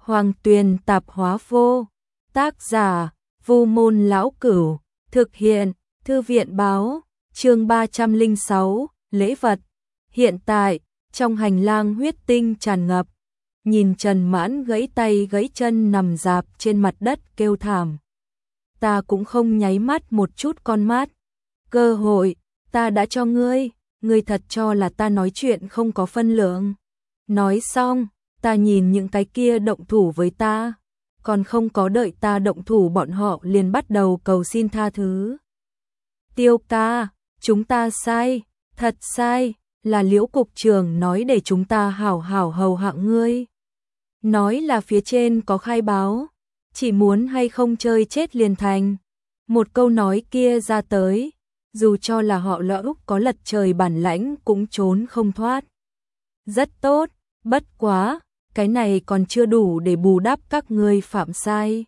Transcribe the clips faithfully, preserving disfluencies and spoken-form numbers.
Hoàng Tuyền tạp hóa vô. Tác giả, Vu Môn Lão Cửu. Thực hiện, Thư viện báo. Chương ba trăm lẻ sáu, lễ vật. Hiện tại, trong hành lang huyết tinh tràn ngập, nhìn Trần Mãn gãy tay gãy chân nằm rạp trên mặt đất kêu thảm. Ta cũng không nháy mắt một chút con mắt. Cơ hội, ta đã cho ngươi, ngươi thật cho là ta nói chuyện không có phân lượng. Nói xong, ta nhìn những cái kia động thủ với ta, còn không có đợi ta động thủ bọn họ liền bắt đầu cầu xin tha thứ. Tiêu ca, chúng ta sai, thật sai, là Liễu cục trưởng nói để chúng ta hảo hảo hầu hạ ngươi. Nói là phía trên có khai báo, chỉ muốn hay không chơi chết liền thành. Một câu nói kia ra tới, dù cho là họ Lỗ có lật trời bản lãnh cũng trốn không thoát. Rất tốt, bất quá, cái này còn chưa đủ để bù đắp các ngươi phạm sai.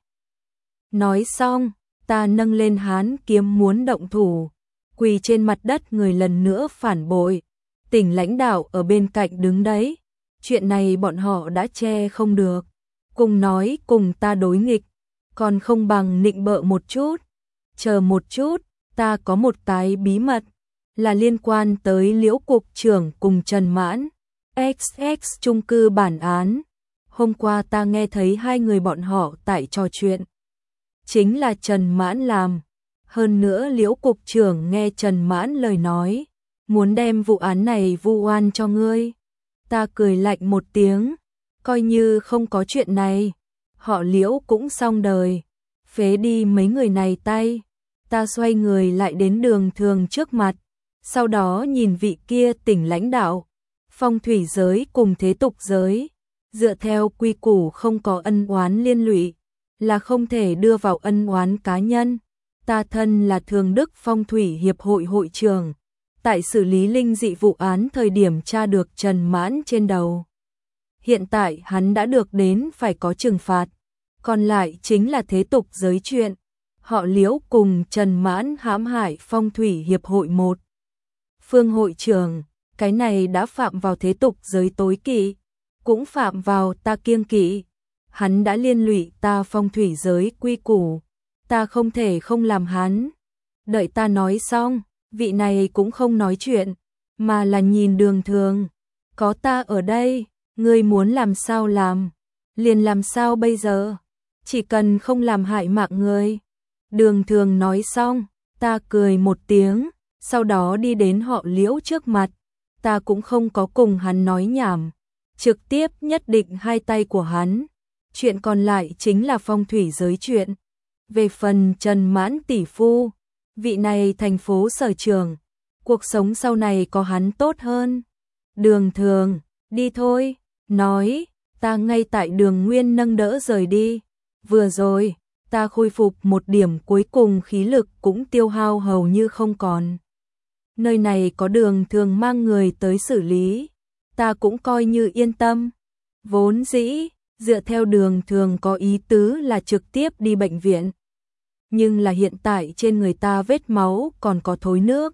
Nói xong, ta nâng lên hán kiếm muốn động thủ, quỳ trên mặt đất người lần nữa phản bội. Tỉnh lãnh đạo ở bên cạnh đứng đấy, chuyện này bọn họ đã che không được, cùng nói cùng ta đối nghịch, còn không bằng nịnh bợ một chút. Chờ một chút, ta có một cái bí mật, là liên quan tới Liễu cục trưởng cùng Trần Mãn. ích ích chung cư bản án. Hôm qua ta nghe thấy hai người bọn họ tại trò chuyện. Chính là Trần Mãn làm. Hơn nữa Liễu cục trưởng nghe Trần Mãn lời nói, muốn đem vụ án này vu oan cho ngươi. Ta cười lạnh một tiếng, coi như không có chuyện này, họ Liễu cũng xong đời, phế đi mấy người này tay. Ta xoay người lại đến Đường Thường trước mặt, sau đó nhìn vị kia tỉnh lãnh đạo. Phong thủy giới cùng thế tục giới, dựa theo quy củ không có ân oán liên lụy, là không thể đưa vào ân oán cá nhân. Ta thân là Thường Đức Phong thủy hiệp hội hội trưởng, tại xử lý linh dị vụ án thời điểm tra được Trần Mãn trên đầu. Hiện tại hắn đã được đến phải có trừng phạt, còn lại chính là thế tục giới chuyện. Họ Liễu cùng Trần Mãn hãm hại Phong thủy hiệp hội một. Phương hội trưởng, cái này đã phạm vào thế tục giới tối kỵ, cũng phạm vào ta kiêng kỵ. Hắn đã liên lụy ta phong thủy giới quy củ, ta không thể không làm hắn. Đợi ta nói xong, vị này cũng không nói chuyện, mà là nhìn Đường Thường. Có ta ở đây, ngươi muốn làm sao làm, liền làm sao bây giờ, chỉ cần không làm hại mạng người. Đường Thường nói xong, ta cười một tiếng, sau đó đi đến họ Liễu trước mặt. Ta cũng không có cùng hắn nói nhảm, trực tiếp nhất định hai tay của hắn. Chuyện còn lại chính là phong thủy giới chuyện. Về phần Trần Mãn tỷ phu, vị này thành phố sở trường, cuộc sống sau này có hắn tốt hơn. Đường Thường, đi thôi, nói, ta ngay tại Đường Nguyên nâng đỡ rời đi. Vừa rồi, ta khôi phục một điểm cuối cùng khí lực cũng tiêu hao hầu như không còn. Nơi này có Đường Thường mang người tới xử lý, ta cũng coi như yên tâm. Vốn dĩ, dựa theo Đường Thường có ý tứ là trực tiếp đi bệnh viện. Nhưng là hiện tại trên người ta vết máu còn có thối nước.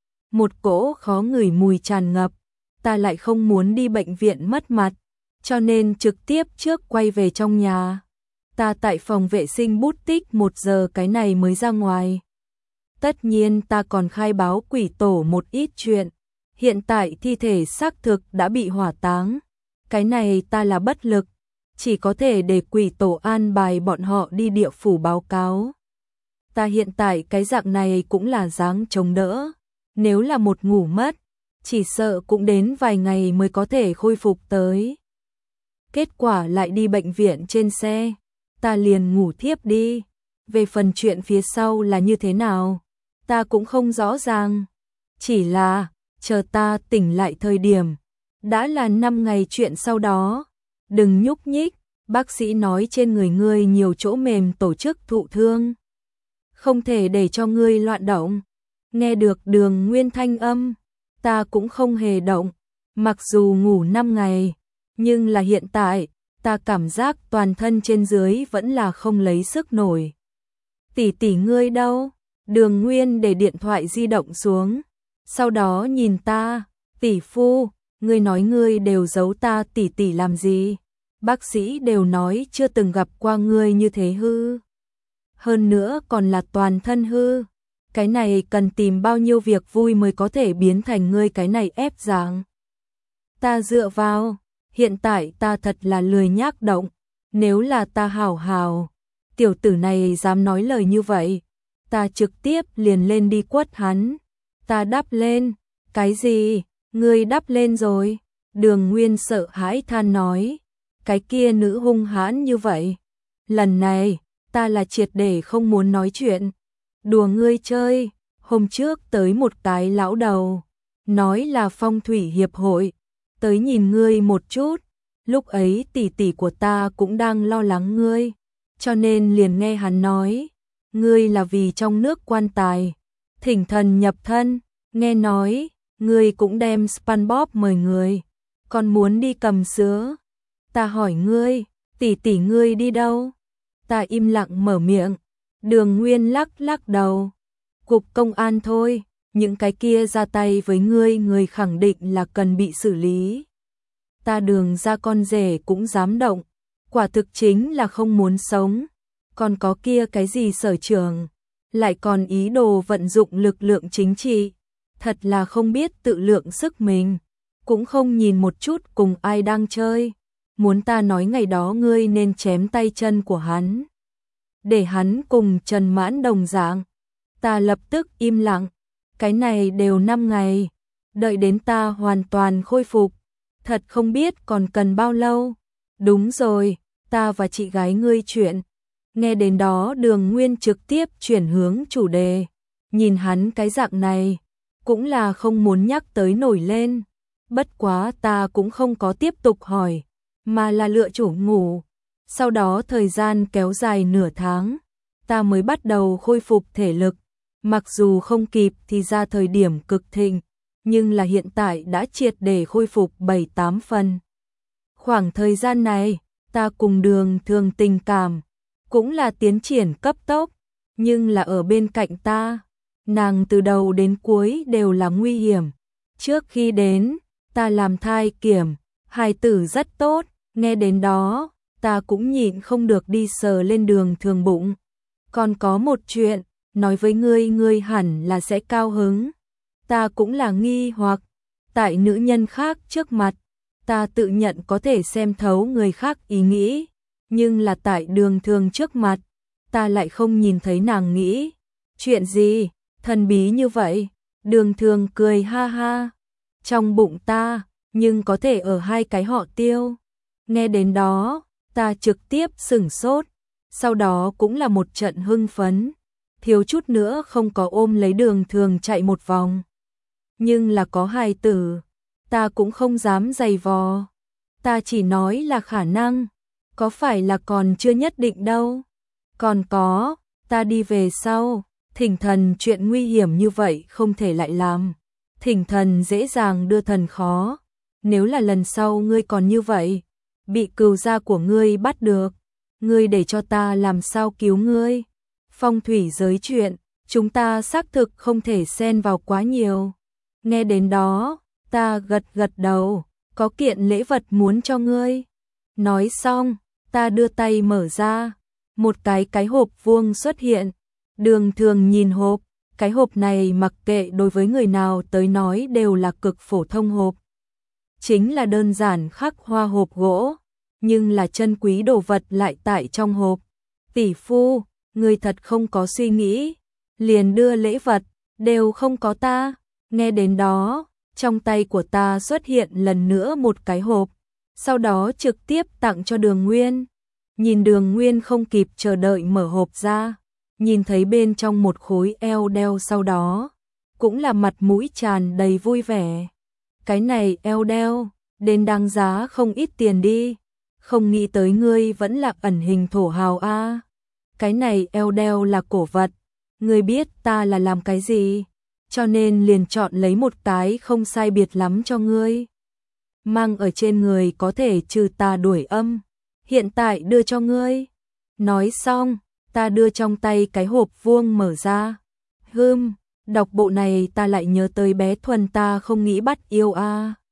Một cỗ khó ngửi mùi tràn ngập, ta lại không muốn đi bệnh viện mất mặt, cho nên trực tiếp trước quay về trong nhà. Ta tại phòng vệ sinh bút tích một giờ cái này mới ra ngoài. Tất nhiên ta còn khai báo quỷ tổ một ít chuyện. Hiện tại thi thể xác thực đã bị hỏa táng. Cái này ta là bất lực, chỉ có thể để quỷ tổ an bài bọn họ đi địa phủ báo cáo. Ta hiện tại cái dạng này cũng là dáng chống đỡ. Nếu là một ngủ mất, chỉ sợ cũng đến vài ngày mới có thể khôi phục tới. Kết quả lại đi bệnh viện trên xe, ta liền ngủ thiếp đi. Về phần chuyện phía sau là như thế nào, ta cũng không rõ ràng. Chỉ là, chờ ta tỉnh lại thời điểm, đã là năm ngày chuyện sau đó. Đừng nhúc nhích, bác sĩ nói trên người ngươi nhiều chỗ mềm tổ chức thụ thương, không thể để cho ngươi loạn động. Nghe được Đường Nguyên thanh âm, ta cũng không hề động, mặc dù ngủ năm ngày, nhưng là hiện tại, ta cảm giác toàn thân trên dưới vẫn là không lấy sức nổi. Tỷ tỷ ngươi đâu? Đường Nguyên để điện thoại di động xuống, sau đó nhìn ta, tỷ phu, ngươi nói ngươi đều giấu ta tỷ tỷ làm gì? bác sĩ đều nói chưa từng gặp qua ngươi như thế hư. Hơn nữa còn là toàn thân hư. Cái này cần tìm bao nhiêu việc vui mới có thể biến thành ngươi cái này ép dạng. Ta dựa vào, hiện tại ta thật là lười nhác động, nếu là ta hảo hảo, tiểu tử này dám nói lời như vậy, ta trực tiếp liền lên đi quất hắn. Ta đắp lên, cái gì, ngươi đắp lên rồi? Đường Nguyên sợ hãi than nói, cái kia nữ hung hãn như vậy. Lần này, ta là triệt để không muốn nói chuyện. Đùa ngươi chơi, hôm trước tới một cái lão đầu, nói là phong thủy hiệp hội, tới nhìn ngươi một chút, lúc ấy tỷ tỷ của ta cũng đang lo lắng ngươi, cho nên liền nghe hắn nói, ngươi là vì trong nước quan tài, thỉnh thần nhập thân, nghe nói, ngươi cũng đem SpongeBob mời người, còn muốn đi cầm sứa. Ta hỏi ngươi, tỷ tỷ ngươi đi đâu? Ta im lặng mở miệng. Đường Nguyên lắc lắc đầu. Cục công an thôi, những cái kia ra tay với ngươi người khẳng định là cần bị xử lý. Ta Đường ra con rể cũng dám động, quả thực chính là không muốn sống. Còn có kia cái gì Sở Trưởng, lại còn ý đồ vận dụng lực lượng chính trị, thật là không biết tự lượng sức mình, cũng không nhìn một chút cùng ai đang chơi. Muốn ta nói ngày đó ngươi nên chém tay chân của hắn, để hắn cùng Trần Mãn đồng dạng. Ta lập tức im lặng, cái này đều năm ngày, đợi đến ta hoàn toàn khôi phục, thật không biết còn cần bao lâu. Đúng rồi, ta và chị gái ngươi chuyện. Nghe đến đó Đường Nguyên trực tiếp chuyển hướng chủ đề, nhìn hắn cái dạng này, cũng là không muốn nhắc tới nổi lên. Bất quá ta cũng không có tiếp tục hỏi, mà là lựa chủ ngủ. Sau đó thời gian kéo dài nửa tháng, ta mới bắt đầu khôi phục thể lực. Mặc dù không kịp thì ra thời điểm cực thịnh, nhưng là hiện tại đã triệt để khôi phục bảy tám phần. Khoảng thời gian này, ta cùng Đường Thường tình cảm, cũng là tiến triển cấp tốc, nhưng là ở bên cạnh ta, nàng từ đầu đến cuối đều là nguy hiểm. Trước khi đến, ta làm thai kiểm, hài tử rất tốt, nghe đến đó, ta cũng nhịn không được đi sờ lên Đường Thường bụng. Còn có một chuyện, nói với ngươi ngươi hẳn là sẽ cao hứng. Ta cũng là nghi hoặc, tại nữ nhân khác trước mặt, ta tự nhận có thể xem thấu người khác ý nghĩ, nhưng là tại Đường Thường trước mặt, ta lại không nhìn thấy nàng nghĩ. Chuyện gì, thần bí như vậy? Đường Thường cười ha ha. Trong bụng ta, nhưng có thể ở hai cái họ Tiêu. Nghe đến đó, ta trực tiếp sửng sốt, sau đó cũng là một trận hưng phấn, thiếu chút nữa không có ôm lấy Đường Thường chạy một vòng. Nhưng là có hài tử, ta cũng không dám giày vò. Ta chỉ nói là khả năng, có phải là còn chưa nhất định đâu. Còn có, ta đi về sau, thỉnh thần chuyện nguy hiểm như vậy không thể lại làm. Thỉnh thần dễ dàng đưa thần khó. Nếu là lần sau ngươi còn như vậy, bị cừu gia của ngươi bắt được, ngươi để cho ta làm sao cứu ngươi? Phong thủy giới chuyện, chúng ta xác thực không thể xen vào quá nhiều. Nghe đến đó, ta gật gật đầu, có kiện lễ vật muốn cho ngươi. Nói xong, ta đưa tay mở ra, một cái cái hộp vuông xuất hiện. Đường Thường nhìn hộp, cái hộp này mặc kệ đối với người nào tới nói đều là cực phổ thông hộp. Chính là đơn giản khắc hoa hộp gỗ, nhưng là chân quý đồ vật lại tại trong hộp. Tỷ phu, người thật không có suy nghĩ, liền đưa lễ vật, đều không có ta. Nghe đến đó, trong tay của ta xuất hiện lần nữa một cái hộp, sau đó trực tiếp tặng cho Đường Nguyên. Nhìn Đường Nguyên không kịp chờ đợi mở hộp ra, nhìn thấy bên trong một khối eo đeo, sau đó cũng là mặt mũi tràn đầy vui vẻ. Cái này eo đeo, đến đáng giá không ít tiền đi, không nghĩ tới ngươi vẫn là ẩn hình thổ hào a. Cái này eo đeo là cổ vật, ngươi biết ta là làm cái gì, cho nên liền chọn lấy một cái không sai biệt lắm cho ngươi. Mang ở trên người có thể trừ tà đuổi âm, hiện tại đưa cho ngươi. Nói xong, ta đưa trong tay cái hộp vuông mở ra. Hừm, đọc bộ này ta lại nhớ tới bé Thuần ta không nghĩ bắt yêu a.